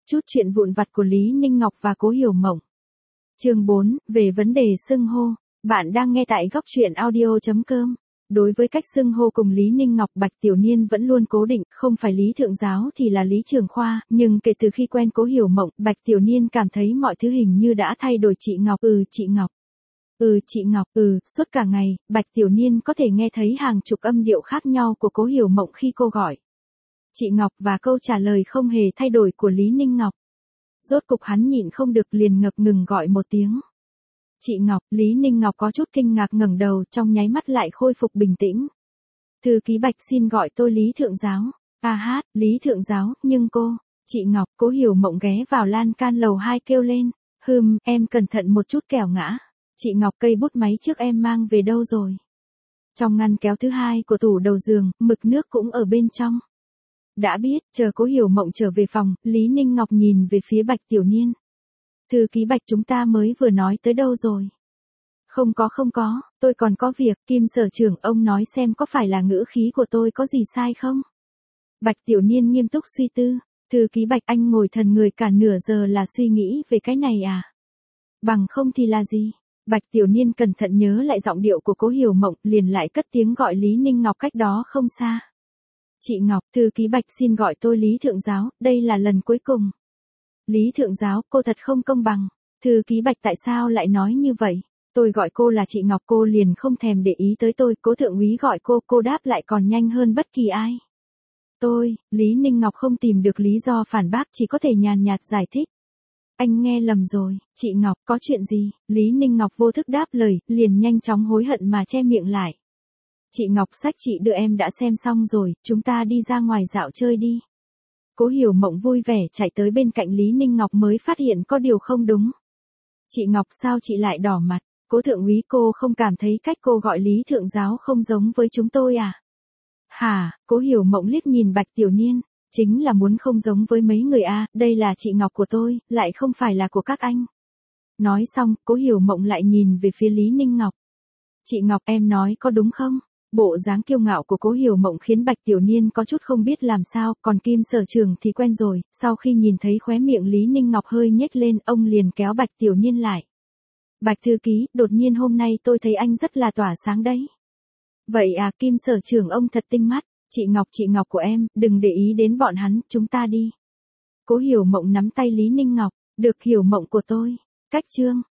Chút chuyện vụn vặt của Lý Ninh Ngọc và Cố Hiểu Mộng. Chương 4, về vấn đề xưng hô. Bạn đang nghe tại góc truyện audio.com. Đối với cách xưng hô cùng Lý Ninh Ngọc, Bạch Tiểu Niên vẫn luôn cố định, không phải Lý Thượng Giáo thì là Lý Trường Khoa, nhưng kể từ khi quen Cố Hiểu Mộng, Bạch Tiểu Niên cảm thấy mọi thứ hình như đã thay đổi. Chị Ngọc, chị Ngọc. Chị Ngọc, suốt cả ngày, Bạch Tiểu Niên có thể nghe thấy hàng chục âm điệu khác nhau của Cố Hiểu Mộng khi cô gọi chị Ngọc và câu trả lời không hề thay đổi của Lý Ninh Ngọc. Rốt cục hắn nhịn không được liền ngập ngừng gọi một tiếng. Chị Ngọc, Lý Ninh Ngọc có chút kinh ngạc ngẩng đầu, trong nháy mắt lại khôi phục bình tĩnh. Thư ký Bạch xin gọi tôi Lý Thượng Giáo. Lý Thượng Giáo, nhưng cô, chị Ngọc. Cố Hiểu Mộng ghé vào lan can lầu 2 kêu lên. Em cẩn thận một chút kẻo ngã. Chị Ngọc, cây bút máy trước em mang về đâu rồi? Trong ngăn kéo thứ hai của tủ đầu giường, mực nước cũng ở bên trong. Đã biết, chờ Cố Hiểu Mộng trở về phòng, Lý Ninh Ngọc nhìn về phía Bạch Tiểu Niên. Thư ký Bạch, chúng ta mới vừa nói tới đâu rồi? Không có, tôi còn có việc. Kim Sở trưởng, ông nói xem có phải là ngữ khí của tôi có gì sai không? Bạch Tiểu Niên nghiêm túc suy tư. Thư ký Bạch, anh ngồi thần người cả nửa giờ là suy nghĩ về cái này à? Bằng không thì là gì? Bạch Tiểu Niên cẩn thận nhớ lại giọng điệu của Cố Hiểu Mộng, liền lại cất tiếng gọi Lý Ninh Ngọc cách đó không xa. Chị Ngọc, thư ký Bạch xin gọi tôi Lý Thượng Giáo, đây là lần cuối cùng. Lý Thượng Giáo, cô thật không công bằng. Thư ký Bạch, tại sao lại nói như vậy? Tôi gọi cô là chị Ngọc, cô liền không thèm để ý tới tôi. Cố thượng úy gọi cô đáp lại còn nhanh hơn bất kỳ ai. Lý Ninh Ngọc không tìm được lý do phản bác, chỉ có thể nhàn nhạt giải thích. Anh nghe lầm rồi, chị Ngọc, có chuyện gì? Lý Ninh Ngọc vô thức đáp lời, liền nhanh chóng hối hận mà che miệng lại. Chị Ngọc, sách chị đưa em đã xem xong rồi, chúng ta đi ra ngoài dạo chơi đi. Cố Hiểu Mộng vui vẻ chạy tới bên cạnh Lý Ninh Ngọc mới phát hiện có điều không đúng. Chị Ngọc, sao chị lại đỏ mặt? Cố thượng úy, cô không cảm thấy cách cô gọi Lý Thượng Giáo không giống với chúng tôi à? Hả? Cố Hiểu Mộng liếc nhìn Bạch Tiểu Niên. Chính là muốn không giống với mấy người a, đây là chị Ngọc của tôi, lại không phải là của các anh. Nói xong, Cố Hiểu Mộng lại nhìn về phía Lý Ninh Ngọc. Chị Ngọc, em nói có đúng không? Bộ dáng kiêu ngạo của Cố Hiểu Mộng khiến Bạch Tiểu Niên có chút không biết làm sao, còn Kim Sở trưởng thì quen rồi, sau khi nhìn thấy khóe miệng Lý Ninh Ngọc hơi nhếch lên, ông liền kéo Bạch Tiểu Niên lại. Bạch thư ký, đột nhiên hôm nay tôi thấy anh rất là tỏa sáng đấy. Vậy à, Kim Sở trưởng ông thật tinh mắt. Chị Ngọc của em, đừng để ý đến bọn hắn, chúng ta đi. Cố Hiểu Mộng nắm tay Lý Ninh Ngọc. Được, Hiểu Mộng của tôi. Cách chương.